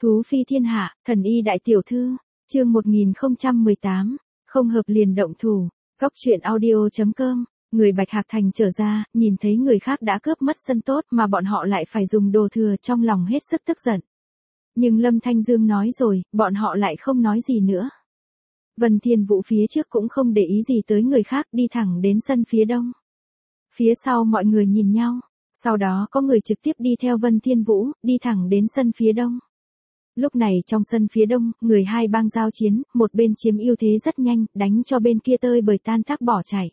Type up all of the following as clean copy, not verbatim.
Thú phi thiên hạ, thần y đại tiểu thư, chương 1018, không hợp liền động thủ, góc truyện audio.com, người Bạch Hạc Thành trở ra, nhìn thấy người khác đã cướp mất sân tốt mà bọn họ lại phải dùng đồ thừa trong lòng hết sức tức giận. Nhưng Lâm Thanh Dương nói rồi, bọn họ lại không nói gì nữa. Vân Thiên Vũ phía trước cũng không để ý gì tới người khác, đi thẳng đến sân phía đông. Phía sau mọi người nhìn nhau, sau đó có người trực tiếp đi theo Vân Thiên Vũ, đi thẳng đến sân phía đông. Lúc này trong sân phía đông, người hai bang giao chiến, một bên chiếm ưu thế rất nhanh, đánh cho bên kia tơi bời tan tác bỏ chạy.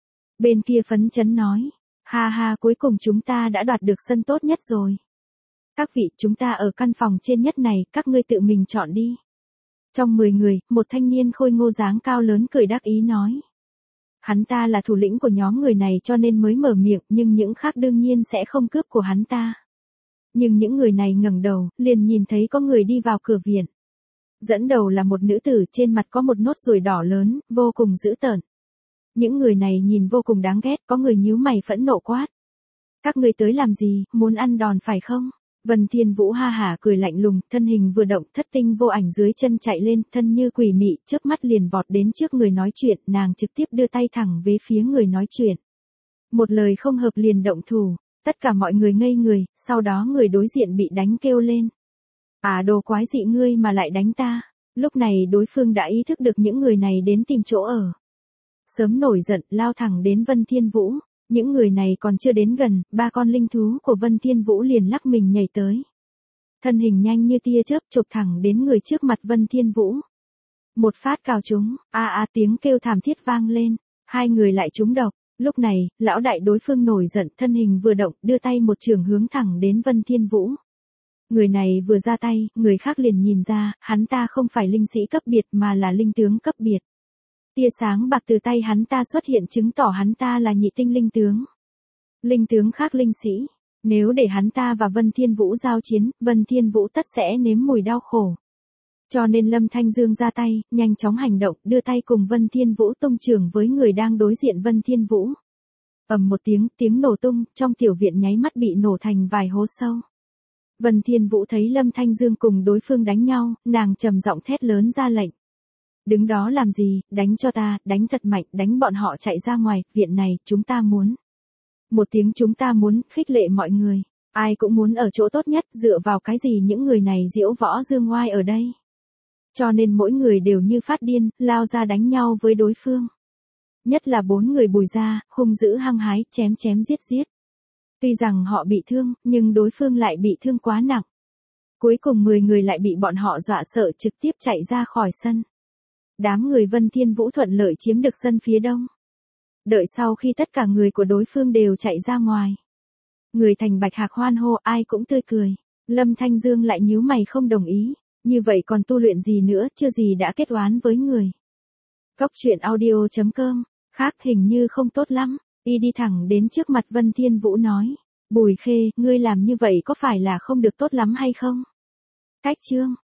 Bên kia phấn chấn nói, ha ha, cuối cùng chúng ta đã đoạt được sân tốt nhất rồi. Các vị, chúng ta ở căn phòng trên nhất này, các ngươi tự mình chọn đi. Trong 10 người, một thanh niên khôi ngô dáng cao lớn cười đắc ý nói. Hắn ta là thủ lĩnh của nhóm người này cho nên mới mở miệng, nhưng những khác đương nhiên sẽ không cướp của hắn ta. Nhưng những người này ngẩng đầu, liền nhìn thấy có người đi vào cửa viện. Dẫn đầu là một nữ tử, trên mặt có một nốt ruồi đỏ lớn, vô cùng dữ tợn. Những người này nhìn vô cùng đáng ghét, có người nhíu mày phẫn nộ quát. Các ngươi tới làm gì, muốn ăn đòn phải không? Vân Thiên Vũ ha hả cười lạnh lùng, thân hình vừa động, thất tinh vô ảnh dưới chân chạy lên, thân như quỷ mị, chớp mắt liền vọt đến trước người nói chuyện, nàng trực tiếp đưa tay thẳng về phía người nói chuyện. Một lời không hợp liền động thủ, tất cả mọi người ngây người, sau đó người đối diện bị đánh kêu lên. À, đồ quái dị ngươi mà lại đánh ta. Lúc này đối phương đã ý thức được những người này đến tìm chỗ ở. Sớm nổi giận, lao thẳng đến Vân Thiên Vũ. Những người này còn chưa đến gần, ba con linh thú của Vân Thiên Vũ liền lắc mình nhảy tới. Thân hình nhanh như tia chớp chụp thẳng đến người trước mặt Vân Thiên Vũ. Một phát cào trúng, tiếng kêu thảm thiết vang lên, hai người lại trúng độc. Lúc này, lão đại đối phương nổi giận, thân hình vừa động, đưa tay một chưởng hướng thẳng đến Vân Thiên Vũ. Người này vừa ra tay, người khác liền nhìn ra, hắn ta không phải linh sĩ cấp biệt mà là linh tướng cấp biệt. Tia sáng bạc từ tay hắn ta xuất hiện chứng tỏ hắn ta là nhị tinh linh tướng. Linh tướng khác linh sĩ. Nếu để hắn ta và Vân Thiên Vũ giao chiến, Vân Thiên Vũ tất sẽ nếm mùi đau khổ. Cho nên Lâm Thanh Dương ra tay, nhanh chóng hành động, đưa tay cùng Vân Thiên Vũ tung chưởng với người đang đối diện Vân Thiên Vũ. Ầm một tiếng nổ tung, trong tiểu viện nháy mắt bị nổ thành vài hố sâu. Vân Thiên Vũ thấy Lâm Thanh Dương cùng đối phương đánh nhau, nàng trầm giọng thét lớn ra lệnh. Đứng đó làm gì, đánh cho ta, đánh thật mạnh, đánh bọn họ chạy ra ngoài, viện này, chúng ta muốn. Một tiếng chúng ta muốn, khích lệ mọi người. Ai cũng muốn ở chỗ tốt nhất, dựa vào cái gì những người này diễu võ dương oai ở đây. Cho nên mỗi người đều như phát điên, lao ra đánh nhau với đối phương. Nhất là 4 người Bùi gia, hung dữ hăng hái, chém giết. Tuy rằng họ bị thương, nhưng đối phương lại bị thương quá nặng. Cuối cùng 10 người lại bị bọn họ dọa sợ trực tiếp chạy ra khỏi sân. Đám người Vân Thiên Vũ thuận lợi chiếm được sân phía đông. Đợi sau khi tất cả người của đối phương đều chạy ra ngoài. Người thành Bạch Hạc hoan hô, ai cũng tươi cười. Lâm Thanh Dương lại nhíu mày không đồng ý. Như vậy còn tu luyện gì nữa, chưa gì đã kết oán với người. Góc truyện audio.com, khác hình như không tốt lắm. Y đi thẳng đến trước mặt Vân Thiên Vũ nói. Bùi Khê, ngươi làm như vậy có phải là không được tốt lắm hay không? Cách chương.